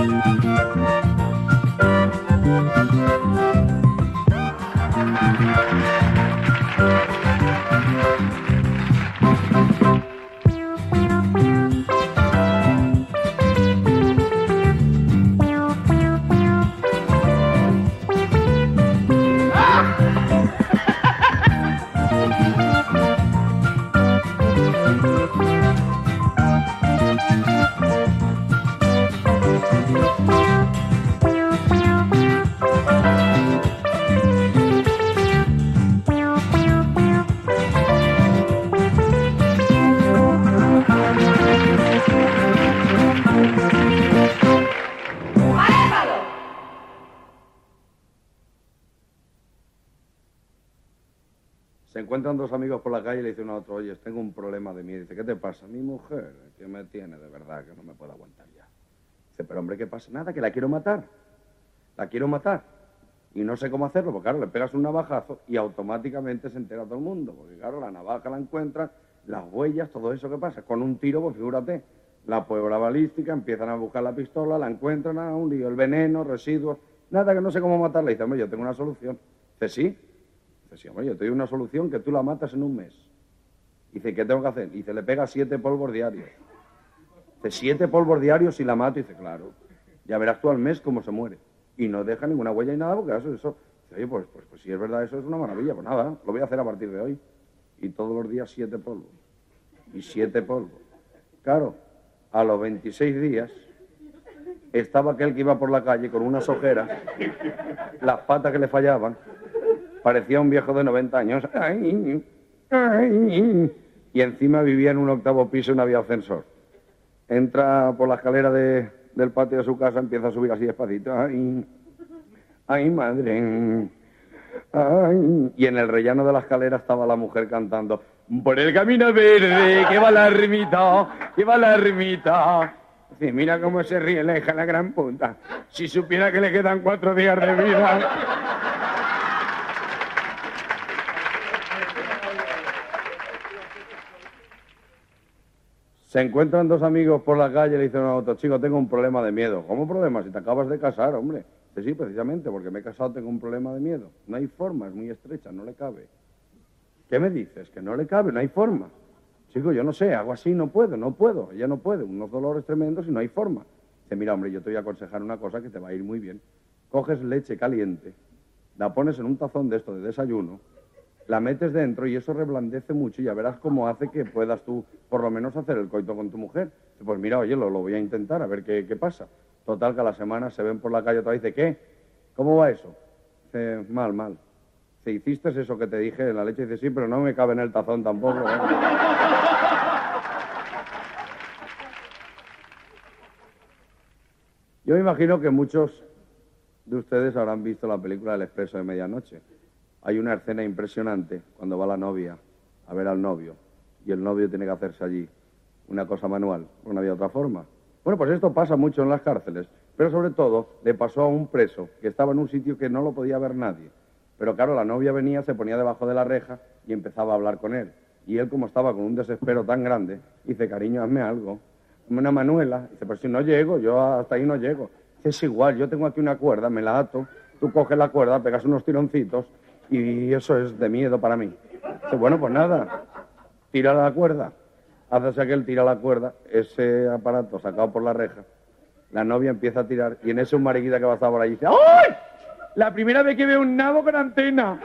Se encuentran dos amigos por la calle y le dicen uno a otro, oye, tengo un problema de miedo. Dice, ¿qué te pasa? Mi mujer, que me tiene de verdad, que no me puedo aguantar ya. Dice, pero hombre, ¿qué pasa? Nada, que la quiero matar. La quiero matar. Y no sé cómo hacerlo, porque claro, le pegas un navajazo y automáticamente se entera todo el mundo. Porque claro, la navaja la encuentran, las huellas, todo eso que pasa. Con un tiro, pues figúrate, la prueba balística, empiezan a buscar la pistola, la encuentran, a un lío, el veneno, residuos. Nada, que no sé cómo matarla. Dice, hombre, yo tengo una solución. Dice, sí. Dice, hombre, yo te doy una solución que tú la matas en un mes. Dice, ¿qué tengo que hacer? Dice, le pega 7 polvos diarios. Dice, 7 polvos diarios y la mato. Dice, claro, ya verás tú al mes cómo se muere. Y no deja ninguna huella y nada, porque eso. Dice, oye, pues si es verdad, eso es una maravilla. Pues nada, lo voy a hacer a partir de hoy. Y todos los días 7 polvos. Y 7 polvos. Claro, a los 26 días estaba aquel que iba por la calle con unas ojeras, las patas que le fallaban. Parecía un viejo de 90 años. Ay, ay, y encima vivía en un 8º piso y no había ascensor. Entra por la escalera del patio de su casa, empieza a subir así despacito. Ay, ay, madre. Ay. Y en el rellano de la escalera estaba la mujer cantando. Por el camino verde, que va la ermita, que va la ermita. Sí, mira cómo se ríe la hija la gran puta. Si supiera que le quedan 4 días de vida. Se encuentran dos amigos por la calle y le dicen a otro, chico, tengo un problema de miedo. ¿Cómo problema? Si te acabas de casar, hombre. Dice, sí, precisamente, porque me he casado tengo un problema de miedo. No hay forma, es muy estrecha, no le cabe. ¿Qué me dices? Que no le cabe, no hay forma. Chico, yo no sé, hago así, no puedo, ella no puede. Unos dolores tremendos y no hay forma. Dice, mira, hombre, yo te voy a aconsejar una cosa que te va a ir muy bien. Coges leche caliente, la pones en un tazón de esto de desayuno, la metes dentro y eso reblandece mucho y ya verás cómo hace que puedas tú, por lo menos, hacer el coito con tu mujer. Pues mira, oye, lo voy a intentar, a ver qué pasa. Total, que a la semana se ven por la calle otra vez. Dice, ¿qué? ¿Cómo va eso? Dice, mal. Dice, ¿hiciste eso que te dije en la leche? Dice, sí, pero no me cabe en el tazón tampoco. Yo me imagino que muchos de ustedes habrán visto la película El Expreso de Medianoche. Hay una escena impresionante cuando va la novia a ver al novio y el novio tiene que hacerse allí una cosa manual, porque no había otra forma. Bueno, pues esto pasa mucho en las cárceles, pero sobre todo le pasó a un preso que estaba en un sitio que no lo podía ver nadie. Pero claro, la novia venía, se ponía debajo de la reja y empezaba a hablar con él. Y él, como estaba con un desespero tan grande, dice, cariño, hazme algo, hazme una manuela. Dice, pues si no llego, yo hasta ahí no llego. Dice, es igual, yo tengo aquí una cuerda, me la ato, tú coges la cuerda, pegas unos tironcitos y eso es de miedo para mí. Dice, bueno, pues nada, tira la cuerda. Hace aquel, tira la cuerda, ese aparato sacado por la reja, la novia empieza a tirar y en eso un mariquita que va a estar por ahí dice, ¡ay! La primera vez que veo un nabo con antena.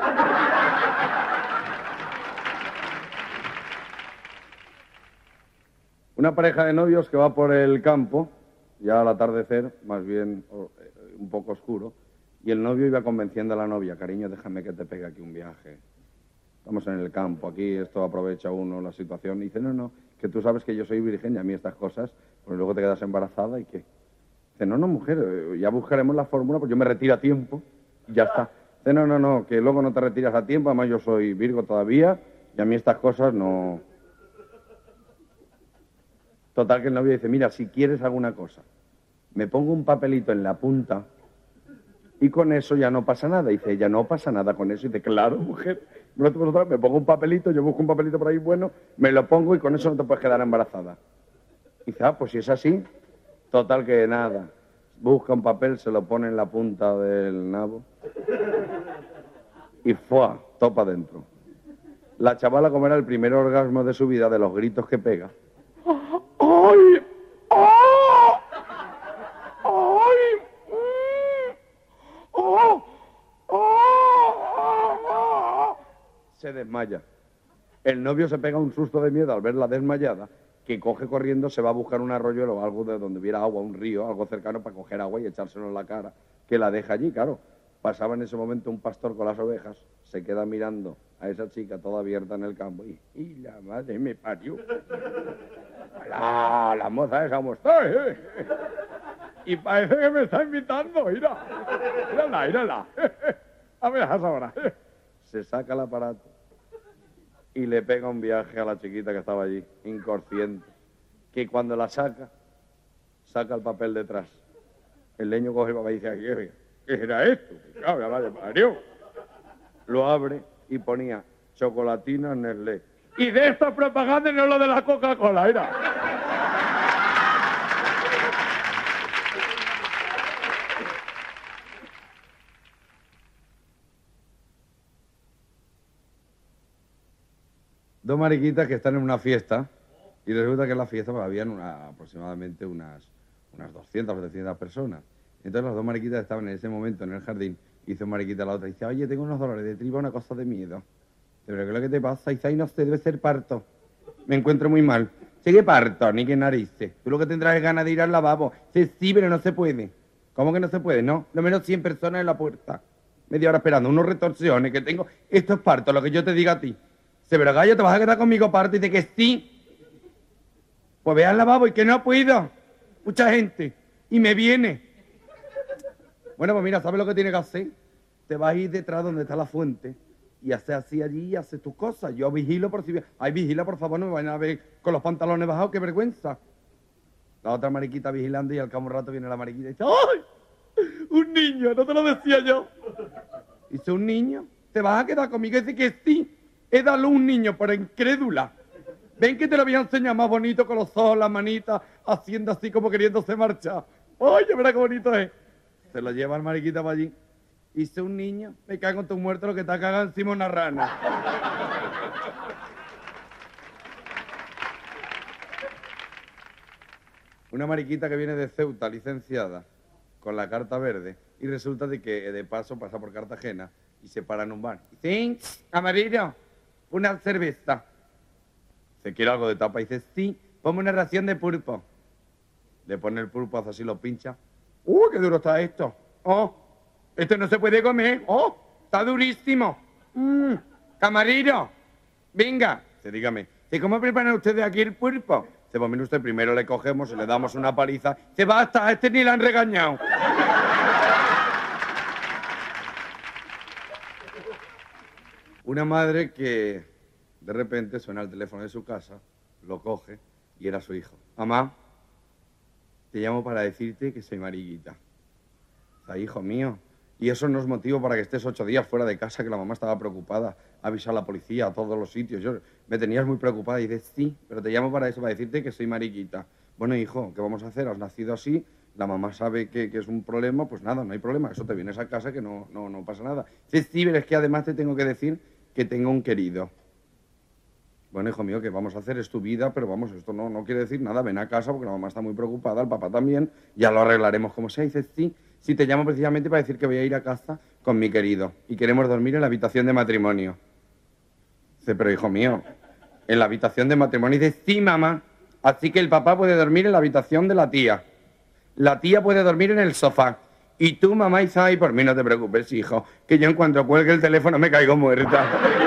Una pareja de novios que va por el campo, ya al atardecer, más bien un poco oscuro, y el novio iba convenciendo a la novia, cariño, déjame que te pegue aquí un viaje. Estamos en el campo, aquí esto aprovecha uno la situación. Y dice, no, que tú sabes que yo soy virgen y a mí estas cosas, pues luego te quedas embarazada y ¿qué? Dice, no, mujer, ya buscaremos la fórmula, pues yo me retiro a tiempo y ya está. Dice, no, que luego no te retiras a tiempo, además yo soy Virgo todavía y a mí estas cosas no... Total, que el novio dice, mira, si quieres alguna cosa, me pongo un papelito en la punta y con eso ya no pasa nada. Dice, ya no pasa nada con eso. Y dice, claro, mujer, me pongo un papelito, yo busco un papelito por ahí bueno, me lo pongo y con eso no te puedes quedar embarazada. Y dice, pues si es así, total que nada. busca un papel, se lo pone en la punta del nabo y ¡fua! Topa dentro. La chavala, como era el primer orgasmo de su vida, de los gritos que pega. ¡Ay! ¡Oh! ¡Ay! ¡Oh! ¡Oh! Se desmaya. El novio se pega un susto de miedo al verla desmayada, que coge corriendo, se va a buscar un arroyuelo o algo de donde hubiera agua, un río, algo cercano para coger agua y echárselo en la cara, que la deja allí, claro. Pasaba en ese momento un pastor con las ovejas, se queda mirando a esa chica toda abierta en el campo y la madre me parió. La moza esa como estoy, y parece que me está invitando, mírala. A ver, ahora. Se saca el aparato y le pega un viaje a la chiquita que estaba allí, inconsciente, que cuando la saca el papel detrás. El leño coge el papel y dice, ¿qué era esto? Cabra, madre parió. Lo abre y ponía chocolatina Nestlé. Y de esta propaganda no lo de la Coca-Cola, era. Dos mariquitas que están en una fiesta y resulta que en la fiesta pues, habían aproximadamente unas 200 o 300 personas. Entonces las dos mariquitas estaban en ese momento en el jardín y dice una mariquita a la otra y dice, oye, tengo unos dolores de tripa, una cosa de miedo. ¿Pero qué es lo que te pasa? Y dice, ay, no sé, debe ser parto. Me encuentro muy mal. ¿Sí qué parto? Ni qué narices. Tú lo que tendrás es ganas de ir al lavabo. Dice, sí, pero no se puede. ¿Cómo que no se puede? No, lo menos 100 personas en la puerta. Media hora esperando, unos retorsiones que tengo. Esto es parto, lo que yo te diga a ti. Dice, pero gallo, ¿te vas a quedar conmigo parto? Y dice que sí. Pues ve al lavabo y que no puedo. Mucha gente. Y me viene. Bueno, pues mira, ¿sabes lo que tiene que hacer? Te vas a ir detrás donde está la fuente y haces así allí y haces tus cosas. Yo vigilo por si... Ay, vigila, por favor, no me vayan a ver con los pantalones bajados, qué vergüenza. La otra mariquita vigilando y al cabo un rato viene la mariquita y dice, ¡ay! Un niño, no te lo decía yo. Dice, ¿un niño? ¿Te vas a quedar conmigo? Y dice que sí. He dado un niño, pero incrédula. Ven que te lo voy a enseñar más bonito con los ojos, las manitas, haciendo así como queriéndose marchar. ¡Ay, verá qué bonito es! Se lo lleva el mariquita para allí. Hice un niño, me cago en tu muerto, lo que está cagado encima una rana. Una mariquita que viene de Ceuta, licenciada, con la carta verde, y resulta de que de paso pasa por Cartagena y se para en un bar. Dice, amarillo, una cerveza. ¿Se quiere algo de tapa? Y dice, sí, ponme una ración de pulpo. Le pone el pulpo, hace así, lo pincha. ¡Qué duro está esto! ¡Oh! Esto no se puede comer. ¡Oh! Está durísimo. Camarero, venga. Se dígame. ¿Cómo preparan ustedes aquí el pulpo? Se pues mire usted, primero le cogemos y le damos una paliza. Se basta, a este ni le han regañado. Una madre que de repente suena el teléfono de su casa, lo coge y era su hijo. Mamá, te llamo para decirte que soy mariquita. O sea, hijo mío. Y eso no es motivo para que estés 8 días fuera de casa, que la mamá estaba preocupada. Avisar a la policía, a todos los sitios. Me tenías muy preocupada. Y dices, sí, pero te llamo para eso, para decirte que soy mariquita. Bueno, hijo, ¿qué vamos a hacer? Has nacido así, la mamá sabe que es un problema, pues nada, no hay problema. Eso te vienes a casa que no pasa nada. Dices, sí, pero es que además te tengo que decir que tengo un querido. Bueno, hijo mío, ¿qué vamos a hacer? Es tu vida, pero vamos, esto no quiere decir nada. Ven a casa porque la mamá está muy preocupada, el papá también. Ya lo arreglaremos como sea. Y dices, sí. Sí, te llamo precisamente para decir que voy a ir a casa con mi querido y queremos dormir en la habitación de matrimonio. Dice, pero hijo mío, en la habitación de matrimonio. Dice, sí, mamá, así que el papá puede dormir en la habitación de la tía. La tía puede dormir en el sofá. Y tú, mamá, dice, ay, por mí no te preocupes, hijo, que yo en cuanto cuelgue el teléfono me caigo muerta.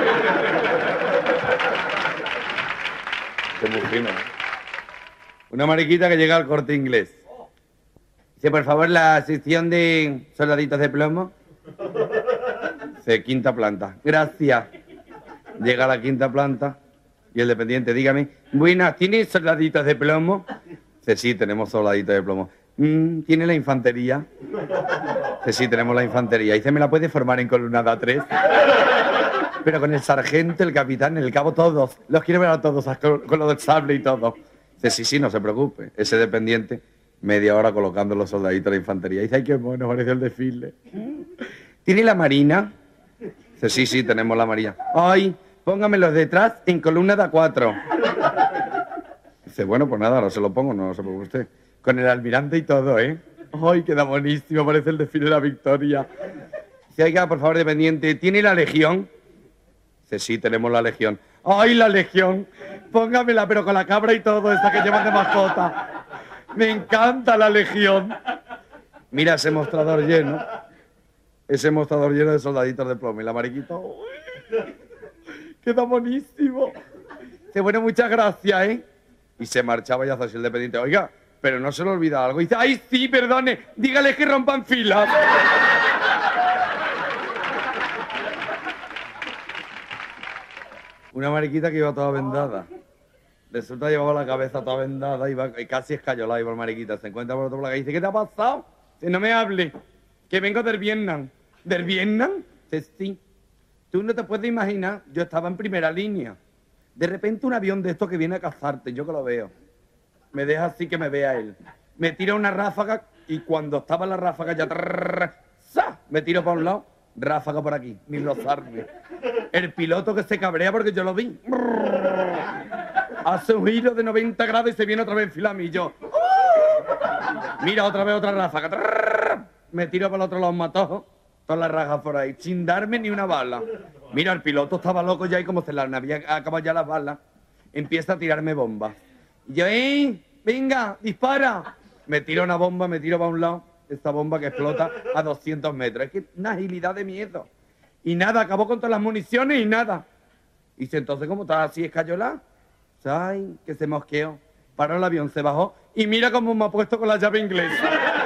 Qué mujino, ¿eh? Una mariquita que llega al Corte Inglés. Dice, por favor, la sección de soldaditos de plomo. Dice, 5ª planta. Gracias. Llega a la 5ª planta y el dependiente, dígame, buenas, ¿tienes soldaditos de plomo? Dice, sí, tenemos soldaditos de plomo. ¿Tiene la infantería? Dice, sí, tenemos la infantería. Dice, ¿me la puede formar en columnada 3? Pero con el sargento, el capitán, el cabo, todos. Los quiero ver a todos con lo del sable y todo. Dice, sí, no se preocupe. Ese dependiente Media hora colocando los soldaditos de la infantería. Y dice, ay, qué mono, parece el desfile. ¿Tiene la marina? Dice, sí, sí, tenemos la marina. Ay, póngamelos detrás en columna de A4. Dice, bueno, pues nada, ahora se lo pongo, no se preocupe usted. Con el almirante y todo, ¿eh? Ay, queda buenísimo, parece el desfile de la Victoria. Dice, oiga, por favor, dependiente, ¿tiene la legión? Dice, sí, tenemos la legión. ¡Ay, la legión! Póngamela, pero con la cabra y todo, esta que llevan de mascota. Me encanta la legión. Mira ese mostrador lleno. Ese mostrador lleno de soldaditos de plomo. Y la mariquita, ¡uy! Queda buenísimo. Dice, bueno, muchas gracias, ¿eh? Y se marchaba y hace así el dependiente. Oiga, pero no se le olvida algo. Y dice, ¡ay, sí, perdone! Dígale que rompan filas. Una mariquita que iba toda vendada. Resulta que llevaba la cabeza toda vendada y casi escayolada iba la mariquita. Se encuentra por otro lado y dice, ¿qué te ha pasado? Dice, no me hable, que vengo del Vietnam. ¿Del Vietnam? Dice, sí. Tú no te puedes imaginar, yo estaba en primera línea. De repente un avión de estos que viene a cazarte, yo que lo veo. Me deja así que me vea él. Me tira una ráfaga y cuando estaba en la ráfaga ya... ¡za! Me tiro para un lado, ráfaga por aquí, ni rozarme. El piloto que se cabrea porque yo lo vi. Hace un giro de 90 grados y se viene otra vez en fila y yo. Mira, otra vez otra ráfaga. Me tiro para el otro lado un matojo. Todas las rajas por ahí, sin darme ni una bala. Mira, el piloto estaba loco ya y como se le había acabado ya las balas, empieza a tirarme bombas. Y yo, venga, dispara. Me tira una bomba, me tiro para un lado. Esta bomba que explota a 200 metros. Es que una agilidad de miedo. Y nada, acabó con todas las municiones y nada. Y dice, entonces, ¿cómo estás así escayolá? Ay, que se mosqueó. Paró el avión, se bajó y mira cómo me ha puesto con la llave inglesa.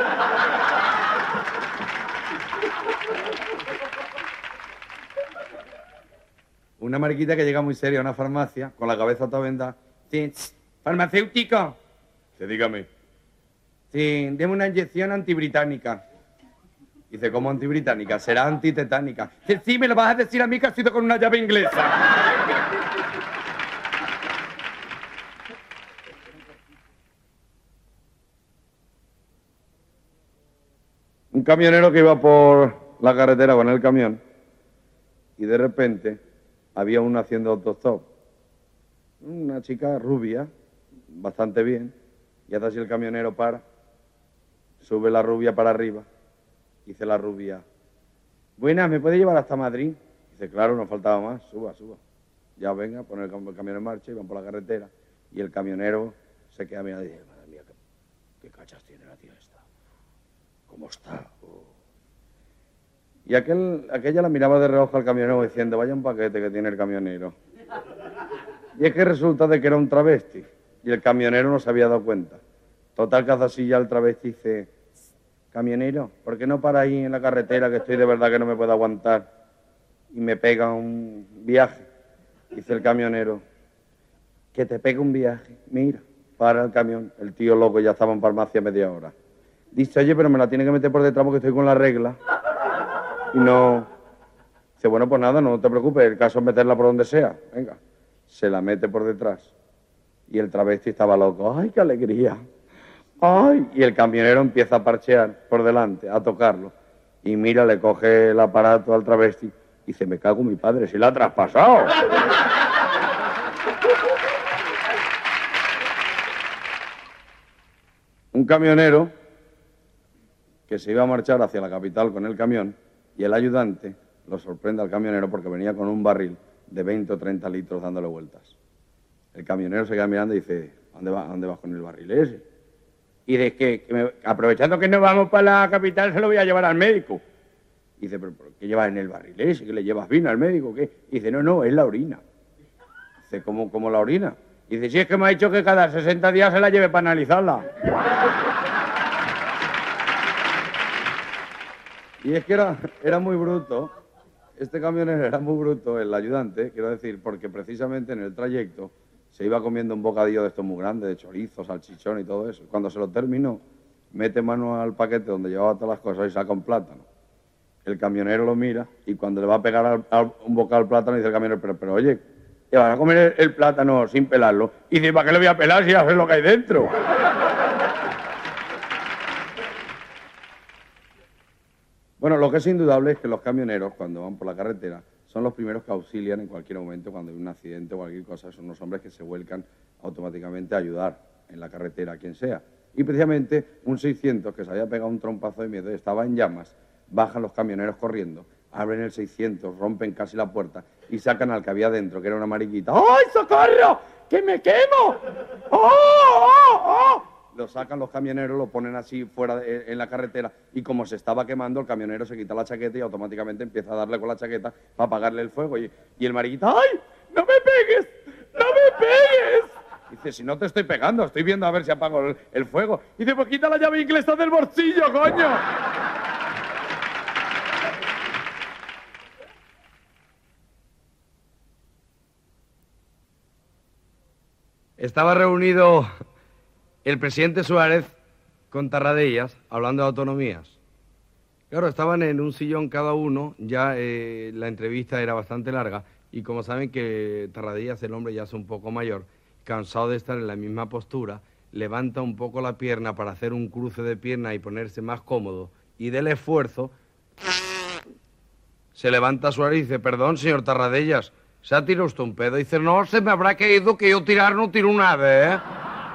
Una mariquita que llega muy seria a una farmacia, con la cabeza toda vendada. Sí, farmacéutico. Dice, dígame. Sí, deme una inyección antibritánica. Dice, ¿cómo antibritánica? Será antitetánica. Dice, sí, me lo vas a decir a mí que ha sido con una llave inglesa. Un camionero que iba por la carretera con el camión y de repente había uno haciendo autostop. Una chica rubia, bastante bien, y hace así el camionero para, sube la rubia para arriba, dice la rubia, buenas, ¿me puede llevar hasta Madrid? Dice, claro, nos faltaba más, suba, suba. Ya venga, pone el camión en marcha y van por la carretera y el camionero se queda mirando y dice, madre mía, qué cachas tiene la tía esta. ¿Cómo está? Oh. Y aquella la miraba de reojo al camionero diciendo, vaya un paquete que tiene el camionero. Y es que resulta de que era un travesti y el camionero no se había dado cuenta. Total que hace así ya el travesti dice, camionero, ¿por qué no para ahí en la carretera que estoy de verdad que no me puedo aguantar? Y me pega un viaje. Dice el camionero, que te pega un viaje. Mira, para el camión. El tío loco ya estaba en farmacia media hora. Dice, oye, pero me la tiene que meter por detrás porque estoy con la regla. Y no... Dice, bueno, pues nada, no te preocupes, el caso es meterla por donde sea. Venga. Se la mete por detrás. Y el travesti estaba loco. ¡Ay, qué alegría! ¡Ay! Y el camionero empieza a parchear por delante, a tocarlo. Y mira, le coge el aparato al travesti. Y dice, me cago en mi padre, si la ha traspasado. Un camionero que se iba a marchar hacia la capital con el camión y el ayudante lo sorprende al camionero porque venía con un barril de 20 o 30 litros dándole vueltas. El camionero se queda mirando y dice, ¿a dónde vas con el barril ese? Y dice, aprovechando que no vamos para la capital, se lo voy a llevar al médico. Y dice, ¿pero qué llevas en el barril ese? ¿Que le llevas vino al médico o qué? Y dice, no, es la orina. Dice, ¿cómo la orina? Y dice, sí, es que me ha dicho que cada 60 días se la lleve para analizarla. Y es que era muy bruto, este camionero era muy bruto, el ayudante, quiero decir, porque precisamente en el trayecto se iba comiendo un bocadillo de estos muy grandes, de chorizo, salchichón y todo eso. Cuando se lo terminó, mete mano al paquete donde llevaba todas las cosas y saca un plátano. El camionero lo mira y cuando le va a pegar un bocado al plátano, dice el camionero, pero oye, ¿te vas a comer el plátano sin pelarlo? Y dice, ¿para qué lo voy a pelar si ya sé lo que hay dentro? Bueno, lo que es indudable es que los camioneros, cuando van por la carretera, son los primeros que auxilian en cualquier momento cuando hay un accidente o cualquier cosa. Son los hombres que se vuelcan automáticamente a ayudar en la carretera a quien sea. Y precisamente un 600 que se había pegado un trompazo de miedo y estaba en llamas, bajan los camioneros corriendo, abren el 600, rompen casi la puerta y sacan al que había dentro, que era una mariquita. ¡Ay, socorro! ¡Que me quemo! ¡Oh, oh, oh! Lo sacan los camioneros, lo ponen así fuera en la carretera y como se estaba quemando, el camionero se quita la chaqueta y automáticamente empieza a darle con la chaqueta para apagarle el fuego. Y el mariquita, ¡ay, no me pegues! ¡No me pegues! Dice, si no te estoy pegando, estoy viendo a ver si apago el fuego. Dice, pues quita la llave inglesa del bolsillo, coño. Estaba reunido el presidente Suárez con Tarradellas, hablando de autonomías. Claro, estaban en un sillón cada uno, ya la entrevista era bastante larga, y como saben que Tarradellas, el hombre ya es un poco mayor, cansado de estar en la misma postura, levanta un poco la pierna para hacer un cruce de pierna y ponerse más cómodo, y del esfuerzo se levanta Suárez y dice, perdón, señor Tarradellas, ¿se ha tirado usted un pedo? Y dice, no, se me habrá caído que yo tirar no tiro nada, ¿eh?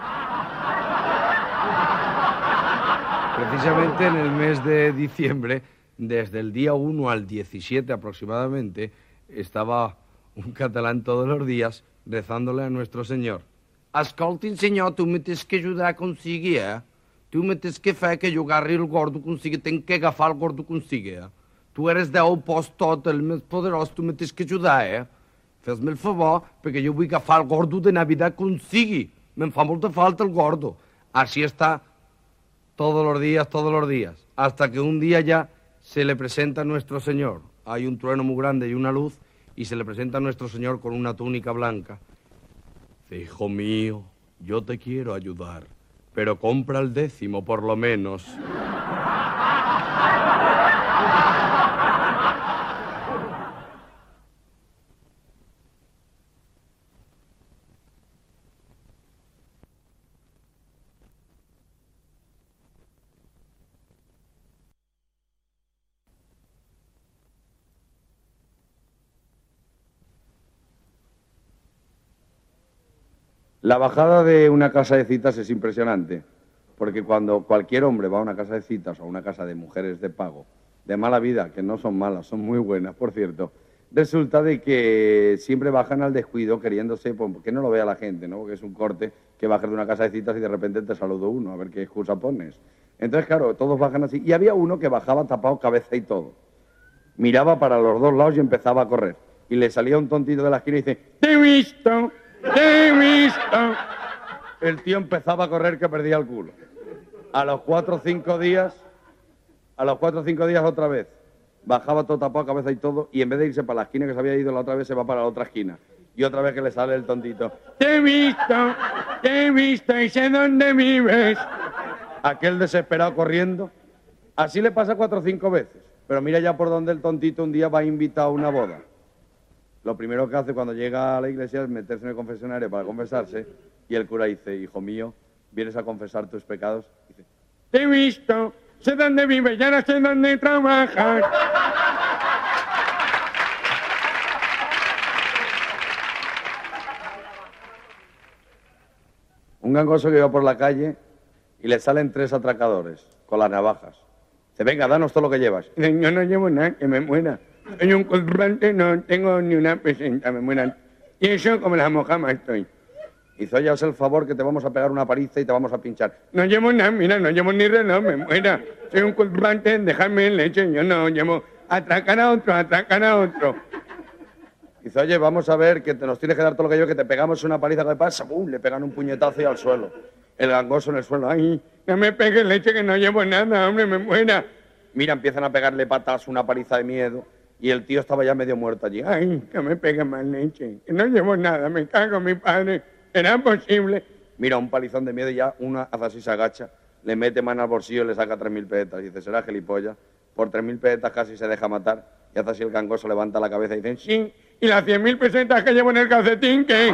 Precisamente en el mes de diciembre, desde el día 1 al 17 aproximadamente, estaba un catalán todos los días rezándole a nuestro Señor. Escoltin, senyor, tu me tens que ajudar a aconseguir, eh? Tu me tens que fer que jo agarri el gordo consiga, tenc que agafar el gordo consiga, eh? Tu eres Déu post tot, el més poderós, tu me tens que ajudar, eh? Fes-me el favor, perquè jo vull agafar el gordo de Navidad consigui. Me'n fa molta falta el gordo. Así está todos los días, hasta que un día ya se le presenta a nuestro Señor. Hay un trueno muy grande y una luz, y se le presenta a nuestro Señor con una túnica blanca. Dice, hijo mío, yo te quiero ayudar, pero compra el 10º por lo menos. La bajada de una casa de citas es impresionante, porque cuando cualquier hombre va a una casa de citas o a una casa de mujeres de pago, de mala vida, que no son malas, son muy buenas, por cierto, resulta de que siempre bajan al descuido queriéndose, pues, que no lo vea la gente, ¿no? Porque es un corte que bajas de una casa de citas y de repente te saluda uno, a ver qué excusa pones. Entonces, claro, todos bajan así. Y había uno que bajaba tapado cabeza y todo. Miraba para los dos lados y empezaba a correr. Y le salía un tontito de la esquina y dice, ¡te he visto! ¡Te he visto! El tío empezaba a correr que perdía el culo. A los 4 o 5 días otra vez. Bajaba todo tapado, cabeza y todo, y en vez de irse para la esquina que se había ido la otra vez, se va para la otra esquina. Y otra vez que le sale el tontito. ¡te he visto y sé dónde vives! Aquel desesperado corriendo. Así le pasa 4 o 5 veces. Pero mira ya por dónde el tontito un día va invitado a una boda. Lo primero que hace cuando llega a la iglesia es meterse en el confesionario para confesarse, y el cura dice, hijo mío, ¿vienes a confesar tus pecados? Y dice, te he visto, sé dónde vives, ya no sé dónde trabajas. Un gangoso que iba por la calle y le salen 3 atracadores con las navajas. Dice, venga, danos todo lo que llevas. Y dice, yo no llevo nada, que me muera. En un colgante no tengo ni una peseta, me mueran. Y eso como la mojama estoy. Hizo, oye, haz el favor que te vamos a pegar una paliza y te vamos a pinchar. No llevo nada, mira, no llevo ni reloj, me muera. Soy un colgante, déjame en leche, yo no llevo. Atracar a otro. Dice, oye, vamos a ver que nos tienes que dar todo lo que yo, que te pegamos una paliza que pasa, ¡bum! Le pegan un puñetazo y al suelo. El gangoso en el suelo, ay, no me pegues leche que no llevo nada, hombre, me muera. Mira, empiezan a pegarle patas, una paliza de miedo. Y el tío estaba ya medio muerto allí. Ay, que me pegue más leche, que no llevo nada, me cago en mi padre. ¿Era posible? Mira, un palizón de miedo y ya una hace así, se agacha, le mete mano al bolsillo y le saca 3.000 pesetas. Y dice, será gilipollas. Por 3.000 pesetas casi se deja matar. Y hace así el gangoso, levanta la cabeza y dice, sí, ¿y las 100.000 pesetas que llevo en el calcetín qué?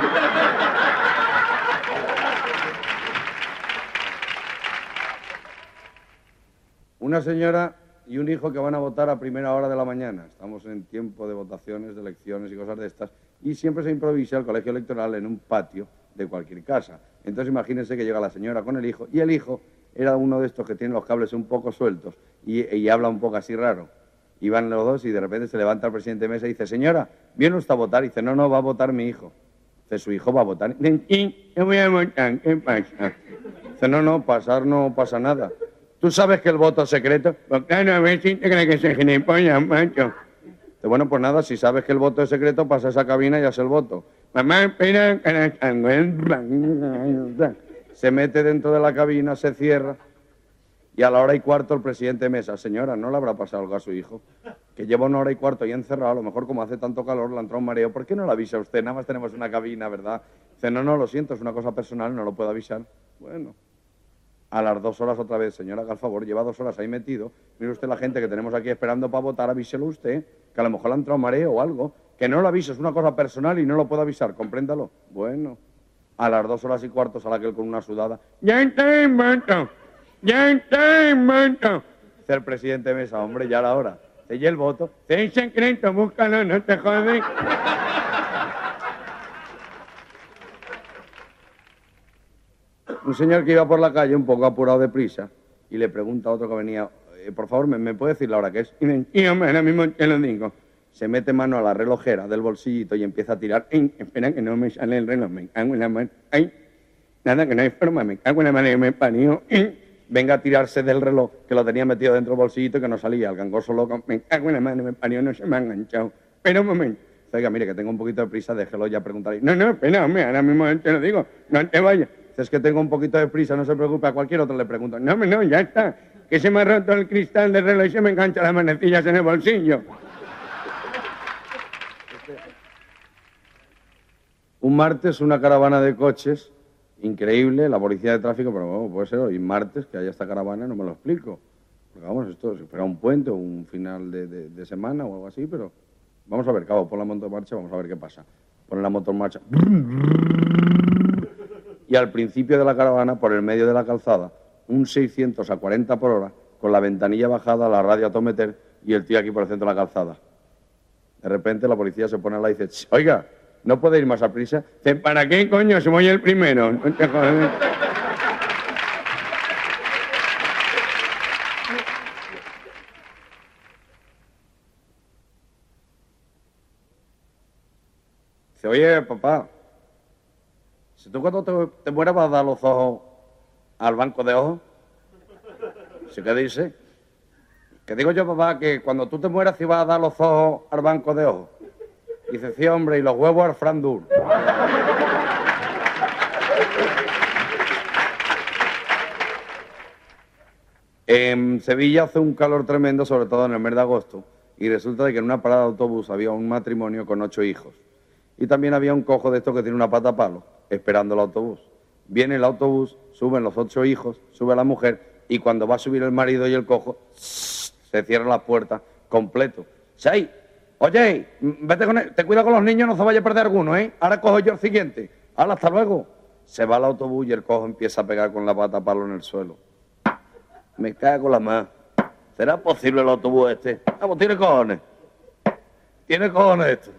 Una señora y un hijo que van a votar a primera hora de la mañana. Estamos en tiempo de votaciones, de elecciones y cosas de estas, y siempre se improvisa el colegio electoral en un patio de cualquier casa. Entonces imagínense que llega la señora con el hijo, y el hijo era uno de estos que tiene los cables un poco sueltos y habla un poco así raro. Y van los dos y de repente se levanta el presidente de mesa y dice, señora, ¿viene usted a votar? Y dice, no, no, va a votar mi hijo. Dice, su hijo va a votar. Y yo voy a votar, ¿qué pasa? Dice, no, no, pasar no pasa nada. ¿Tú sabes que el voto es secreto? Pues claro, a ver si te crees que se gilipollas, macho. Dice, bueno, pues nada, si sabes que el voto es secreto, pasa a esa cabina y haz el voto. Mamá, espera, se mete dentro de la cabina, se cierra, y a la hora y cuarto el presidente de mesa, señora, ¿no le habrá pasado algo a su hijo? Que lleva una hora y cuarto ahí encerrado, a lo mejor como hace tanto calor le ha entrado un mareo. ¿Por qué no le avisa usted? Nada más tenemos una cabina, ¿verdad? Dice, no, no, lo siento, es una cosa personal, no lo puedo avisar. Bueno, a las 2 horas otra vez, señora, haga el favor, lleva 2 horas ahí metido. Mire usted la gente que tenemos aquí esperando para votar, avíselo usted, que a lo mejor le ha entrado un mareo o algo. Que no lo avise, es una cosa personal y no lo puedo avisar, compréndalo. Bueno, a las 2 horas y cuarto sale aquel con una sudada. ¡Ya está en voto! ¡Ya está en voto! Dice el presidente de mesa, hombre, ya era hora. Dice, ¿y el voto? Dice, es secreto, búscalo, no te jodes. Un señor que iba por la calle un poco apurado de prisa y le pregunta a otro que venía, por favor, ¿me puede decir la hora que es? Y hombre, ahora mismo te lo digo. Se mete mano a la relojera del bolsillito y empieza a tirar. Espera que no me sale el reloj, me cago en la mano. Ay, nada, que no hay forma, me cago en la mano, me parió. Venga a tirarse del reloj, que lo tenía metido dentro del bolsillito y que no salía. El gangoso loco, me cago en la mano, me parió, no se me ha enganchado. Pero un momento. Oiga, mire, que tengo un poquito de prisa, déjelo ya preguntar. No, no, espera, hombre, ahora mismo te lo digo, no te vayas. Es que tengo un poquito de prisa, no se preocupe, a cualquier otro le pregunto. No, no, ya está, que se me ha roto el cristal del reloj y se me engancha las manecillas en el bolsillo. Un martes, una caravana de coches, increíble, la policía de tráfico, pero bueno, puede ser hoy martes que haya esta caravana, no me lo explico. Porque vamos, esto, si fuera un puente o un final de semana o algo así, pero vamos a ver, cabo, pon la moto en marcha, vamos a ver qué pasa. Pon la moto en marcha. Y al principio de la caravana, por el medio de la calzada, un 600 a 40 por hora, con la ventanilla bajada, la radio a todo meter, y el tío aquí por el centro de la calzada. De repente la policía se pone al lado y dice, oiga, ¿no puede ir más a prisa? Dice, ¿para qué, coño, si voy el primero? No te jodes. Dice, oye, papá, si tú cuando te mueras vas a dar los ojos al banco de ojos. ¿Sí qué dice? Que digo yo, papá, que cuando tú te mueras sí vas a dar los ojos al banco de ojos. Dice, sí, hombre, y los huevos al Fran Dur. En Sevilla hace un calor tremendo, sobre todo en el mes de agosto, y resulta de que en una parada de autobús había un matrimonio con 8 hijos. Y también había un cojo de estos que tiene una pata a palo, esperando el autobús. Viene el autobús, suben los 8 hijos, sube la mujer, y cuando va a subir el marido y el cojo, se cierran las puertas completo. ¡Say! Oye, vete con él, ten cuidado con los niños, no se vaya a perder alguno, ¿eh? Ahora cojo yo el siguiente. ¡Hala, hasta luego! Se va al autobús y el cojo empieza a pegar con la pata a palo en el suelo. Me cago la más. ¿Será posible el autobús este? Vamos, tiene cojones. Tiene cojones esto.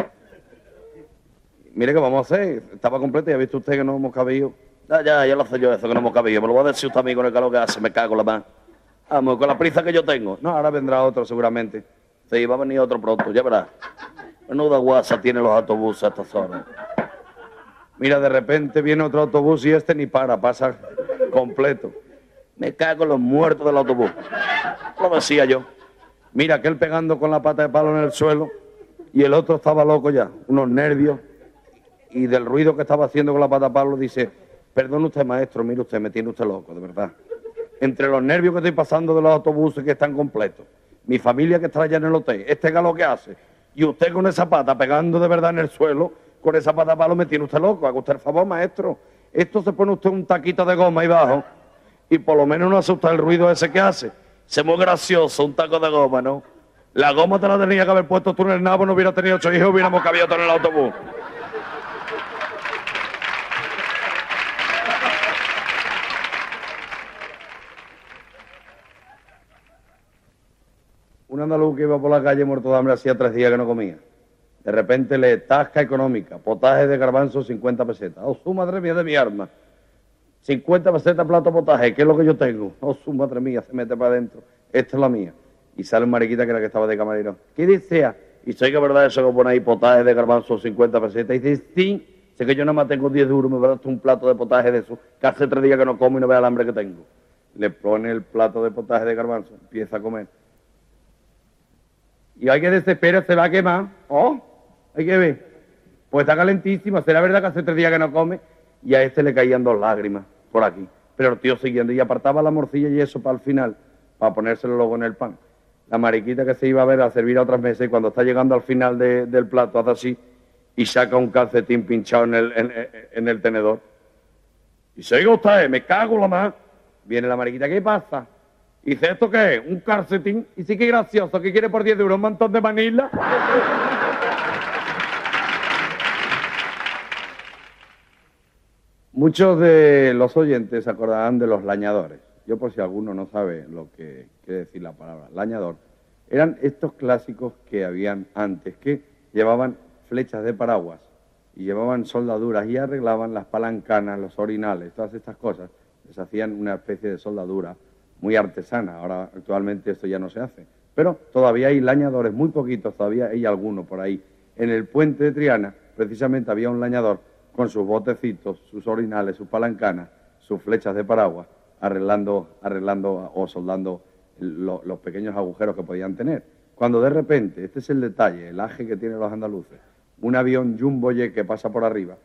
Mire qué vamos a hacer. Estaba completo y ha visto usted que no hemos cabido. Ya lo sé yo eso, que no hemos cabido. Me lo voy a decir usted a mí con el calor que hace. Me cago la más. Vamos, con la prisa que yo tengo. No, ahora vendrá otro seguramente. Sí, va a venir otro pronto, ya verás. Menuda guasa tiene los autobuses a estas horas. Mira, de repente viene otro autobús y este ni pasa completo. Me cago en los muertos del autobús. Lo decía yo. Mira, aquel pegando con la pata de palo en el suelo y el otro estaba loco ya, unos nervios. Y del ruido que estaba haciendo con la pata de palo dice, perdone usted, maestro, mire usted, me tiene usted loco, de verdad. Entre los nervios que estoy pasando de los autobuses que están completos, mi familia que está allá en el hotel, este galo que hace, y usted con esa pata pegando de verdad en el suelo, con esa pata de palo me tiene usted loco. Haga usted el favor, maestro. Esto se pone usted un taquito de goma ahí abajo y por lo menos no asusta el ruido ese que hace. Se muy gracioso, un taco de goma, ¿no? La goma te la tenía que haber puesto tú en el nabo, no hubiera tenido 8 hijos, hubiéramos cabido todo en el autobús. Un andaluz que iba por la calle muerto de hambre hacía 3 días que no comía. De repente le tasca económica, potaje de garbanzo 50 pesetas. ¡Oh, su madre mía de mi arma! 50 pesetas plato potaje, ¿qué es lo que yo tengo? ¡Oh, su madre mía! Se mete para adentro. Esta es la mía. Y sale un mariquita que era que estaba de camarero. ¿Qué desea? Y sé que es verdad eso que pone ahí, potaje de garbanzo 50 pesetas. Y dice, sí, sé que yo nada más tengo 10 duros, me va a dar un plato de potaje de eso, que hace 3 días que no como y no vea el hambre que tengo. Le pone el plato de potaje de garbanzo, empieza a comer. Y hay que desesperar, se va a quemar. ¡Oh! Hay que ver. Pues está calentísimo, será verdad que hace 3 días que no come, y a este le caían 2 lágrimas por aquí. Pero el tío siguiendo, y apartaba la morcilla y eso para el final, para ponérselo luego en el pan. La mariquita que se iba a ver a servir a otras mesas, y cuando está llegando al final del plato hace así, y saca un calcetín pinchado en el tenedor. Y se diga usted, me cago la más. Viene la mariquita, ¿qué pasa? Y dice, ¿esto qué es? ¿Un calcetín? Y sí que gracioso, ¿qué quiere por 10 euros? ¿Un montón de Manila? Muchos de los oyentes se acordarán de los lañadores. Yo, por si alguno no sabe lo que quiere decir la palabra lañador, eran estos clásicos que habían antes, que llevaban flechas de paraguas y llevaban soldaduras y arreglaban las palancanas, los orinales, todas estas cosas. Les hacían una especie de soldadura muy artesana. Ahora, actualmente, esto ya no se hace. Pero todavía hay lañadores, muy poquitos, todavía hay alguno por ahí. En el puente de Triana, precisamente, había un lañador con sus botecitos, sus orinales, sus palancanas, sus flechas de paraguas, arreglando o soldando los pequeños agujeros que podían tener. Cuando de repente, este es el detalle, el aje que tienen los andaluces, un avión Jumbo Jet que pasa por arriba,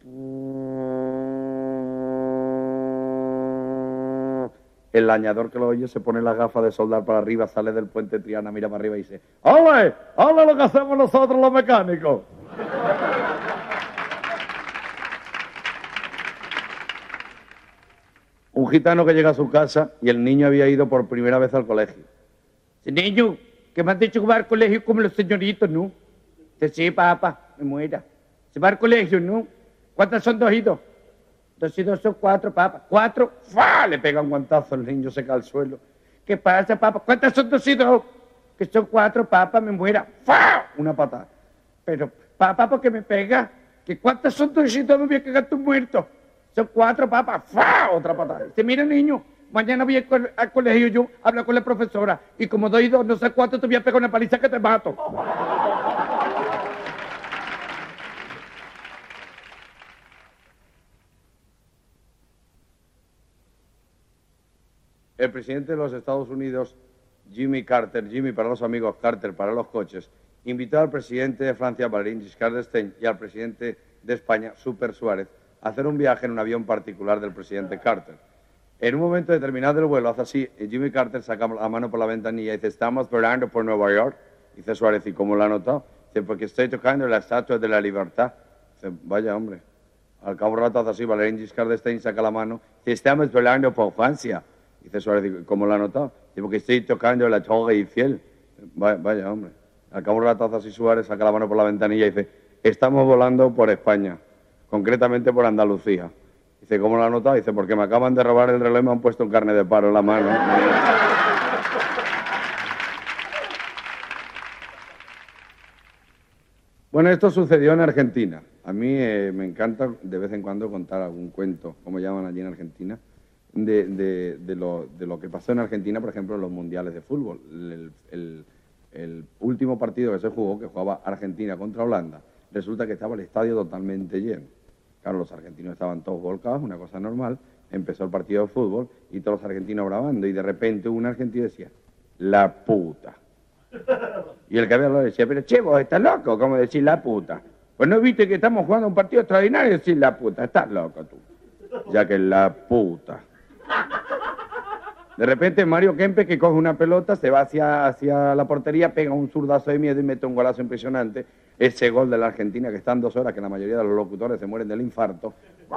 el lañador que lo oye se pone las gafas de soldar para arriba, sale del puente de Triana, mira para arriba y dice, ¡ole! ¡Ole lo que hacemos nosotros los mecánicos! Un gitano que llega a su casa y el niño había ido por primera vez al colegio. Dice, niño, que me han dicho que va al colegio como los señoritos, ¿no? Dice, sí, papá, me muera. Se va al colegio, ¿no? ¿Cuántas son 2 y 2? 2 y 2 son 4, papá. 4, ¡fua! Le pega un guantazo, el niño se cae al suelo. ¿Qué pasa, papá? ¿Cuántas son 2 y 2? Que son 4, papá, me muera. ¡Fua! Una patada. Pero, papá, ¿por qué me pega? ¿Que cuántas son 2 y 2? Me voy a cagar tu muerto. Son 4, papá. ¡Fua! Otra patada. Dice, mira, niño, mañana voy al colegio yo, hablo con la profesora, y como 2 y 2, no sé cuánto, te voy a pegar una paliza que te mato. El presidente de los Estados Unidos, Jimmy Carter, Jimmy para los amigos, Carter para los coches, invitó al presidente de Francia, Valéry Giscard d'Estaing, y al presidente de España, Super Suárez, a hacer un viaje en un avión particular del presidente Carter. En un momento determinado del vuelo, hace así, Jimmy Carter saca la mano por la ventanilla y dice, estamos volando por Nueva York. Dice Suárez, ¿y cómo lo ha notado? Dice, porque estoy tocando la Estatua de la Libertad. Dice, vaya hombre. Al cabo de un rato hace así, Valéry Giscard d'Estaing saca la mano, dice, estamos volando por Francia. Dice Suárez, ¿cómo lo ha notado? Dice, porque estoy tocando la Torre Eiffel. Vaya hombre. Al cabo de un rato hace así, Suárez saca la mano por la ventanilla y dice, estamos volando por España, concretamente por Andalucía. Dice, ¿cómo lo ha notado? Dice, porque me acaban de robar el reloj y me han puesto un carne de paro en la mano. Bueno, esto sucedió en Argentina. A mí me encanta de vez en cuando contar algún cuento, como llaman allí en Argentina, de lo que pasó en Argentina, por ejemplo, en los mundiales de fútbol. El último partido que se jugó, que jugaba Argentina contra Holanda, resulta que estaba el estadio totalmente lleno. Claro, los argentinos estaban todos volcados, una cosa normal. Empezó el partido de fútbol y todos los argentinos bravando, y de repente un argentino decía, la puta. Y el que había hablado decía, pero che, vos estás loco, ¿cómo decir la puta? Pues no viste que estamos jugando un partido extraordinario y decir la puta, estás loco tú. Ya que la puta. De repente Mario Kempes, que coge una pelota, se va hacia la portería, pega un zurdazo de miedo y mete un golazo impresionante. Ese gol de la Argentina, que está en 2 horas, que la mayoría de los locutores se mueren del infarto.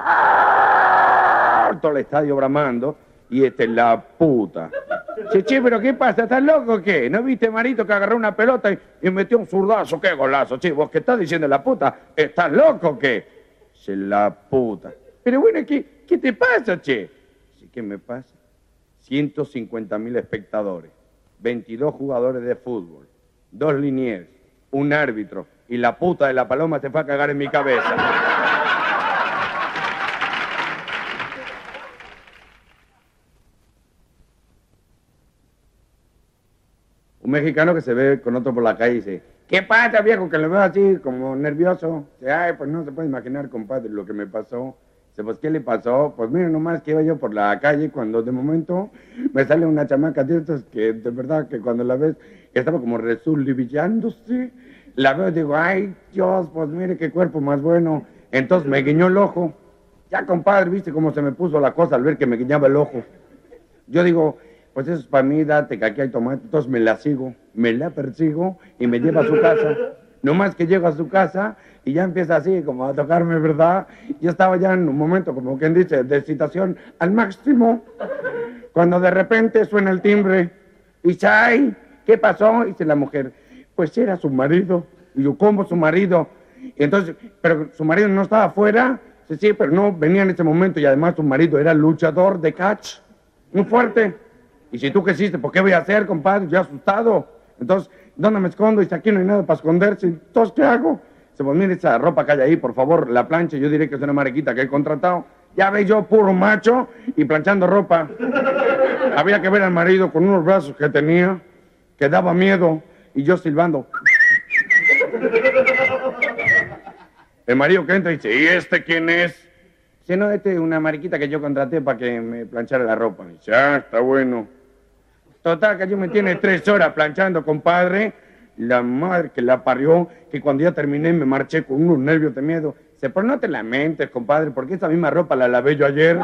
Todo el estadio bramando, y la puta. Che, pero ¿qué pasa? ¿Estás loco o qué? ¿No viste, Marito, que agarró una pelota y metió un zurdazo? ¡Qué golazo! Che, vos que estás diciendo la puta, ¿estás loco o qué? Che, la puta. Pero bueno, ¿qué te pasa, che? ¿Qué me pasa? 150.000 espectadores 22 jugadores de fútbol, 2 liniers, un árbitro y la puta de la paloma se fue a cagar en mi cabeza. Un mexicano que se ve con otro por la calle y dice, ¿qué pasa, viejo? Que lo veo así, como nervioso. Dice, ay, pues no se puede imaginar, compadre, lo que me pasó. Dice, pues, ¿qué le pasó? Pues mire, nomás que iba yo por la calle cuando de momento me sale una chamaca de estas que de verdad que cuando la ves estaba como resulivillándose. La veo y digo, ay, Dios, pues mire qué cuerpo más bueno. Entonces me guiñó el ojo. Ya, compadre, ¿viste cómo se me puso la cosa al ver que me guiñaba el ojo? Yo digo, pues eso es para mí, date que aquí hay tomate. Entonces me la sigo, me la persigo y me lleva a su casa. No más que llego a su casa y ya empieza así como a tocarme, ¿verdad? Yo estaba ya en un momento, como quien dice, de excitación al máximo, cuando de repente suena el timbre. Y ¡ay! ¿Qué pasó? Dice la mujer, pues era su marido. Y yo, ¿cómo su marido? Y entonces, pero su marido no estaba afuera. Dice, sí, pero no venía en ese momento y además su marido era luchador de catch, muy fuerte. Y si tú qué hiciste, ¿por qué voy a hacer, compadre? Yo asustado. Entonces, ¿dónde me escondo? Y si aquí no hay nada para esconderse, entonces, ¿qué hago? Se pues mire esa ropa que hay ahí, por favor, la plancha. Yo diré que es una mariquita que he contratado. Ya veis yo, puro macho y planchando ropa. Había que ver al marido con unos brazos que tenía, que daba miedo, y yo silbando. El marido que entra y dice, ¿y este quién es? Dice, no, este es una mariquita que yo contraté para que me planchara la ropa. Dice, ah, está bueno. Total, que yo me tiene 3 horas planchando, compadre. La madre que la parió, que cuando ya terminé me marché con unos nervios de miedo. Dice, pero no te lamentes, compadre, porque esa misma ropa la lavé yo ayer.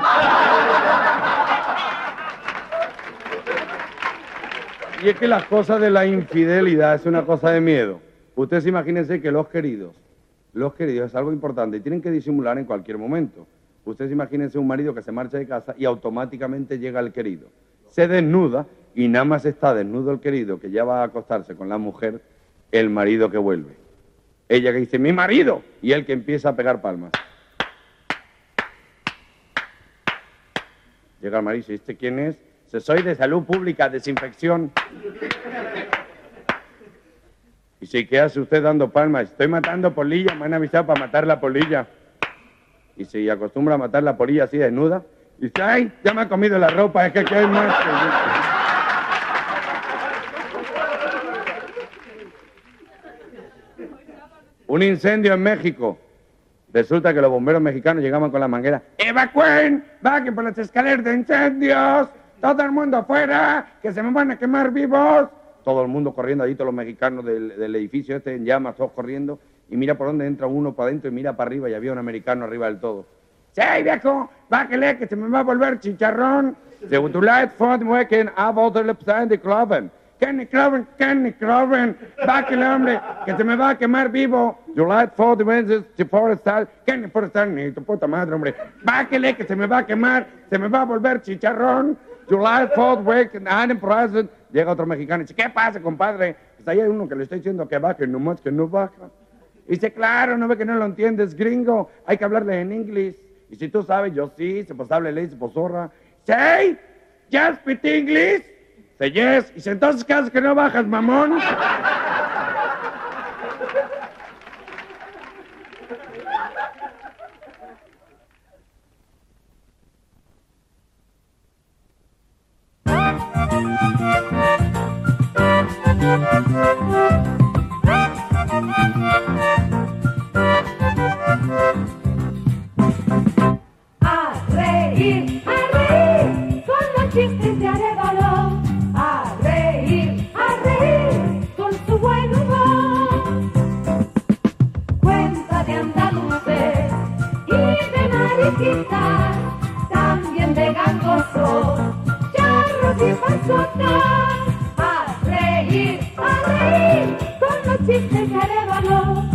Y es que las cosas de la infidelidad es una cosa de miedo. Ustedes imagínense que los queridos es algo importante y tienen que disimular en cualquier momento. Ustedes imagínense un marido que se marcha de casa y automáticamente llega el querido. Se desnuda y nada más está desnudo el querido, que ya va a acostarse con la mujer, el marido que vuelve. Ella que dice, ¡mi marido! Y él que empieza a pegar palmas. Llega el marido y dice, ¿este quién es? Dice, soy de salud pública, desinfección. Y dice, ¿qué hace usted dando palmas? Estoy matando polilla, me han avisado para matar la polilla. Y se acostumbra a matar la polilla así desnuda. Y dice, ay, ya me ha comido la ropa, es que aquí hay más. Un incendio en México. Resulta que los bomberos mexicanos llegaban con la manguera. ¡Evacúen! ¡Bajen por las escaleras de incendios! ¡Todo el mundo afuera! ¡Que se me van a quemar vivos! Todo el mundo corriendo, ahí todos los mexicanos del edificio este en llamas, todos corriendo. Y mira por dónde entra uno para adentro y mira para arriba y había un americano arriba del todo. ¡Sí, viejo! ¡Bájale que se me va a volver chicharrón! ¡De tu light food working about the lip side de Cloven! ¡Kenny Cloven! ¡Bájale, hombre! ¡Que se me va a quemar vivo! ¡You light food working to Forestal! ¡Kenny Forestal! ¡Ni tu puta madre, hombre! ¡Bájale que se me va a quemar! ¡Se me va a volver chicharrón! ¡You light food working and present! Llega otro mexicano y dice, ¿qué pasa, compadre? Está ahí uno que le está diciendo que baje, nomás que no baja. Y dice, claro, no ve que no lo entiendes, gringo. Hay que hablarle en inglés. Y si tú sabes, yo sí. Se pues háblele, dice, pues zorra. Say, yes, speak English. Say, yes. Y dice, entonces, ¿qué haces que no bajas, mamón? A reír con los chistes de Arévalo. A reír con su buen humor. Cuenta de andaluces y de mariquitas, también de gangosos, charros y pasotas. A reír con los chistes de Arévalo.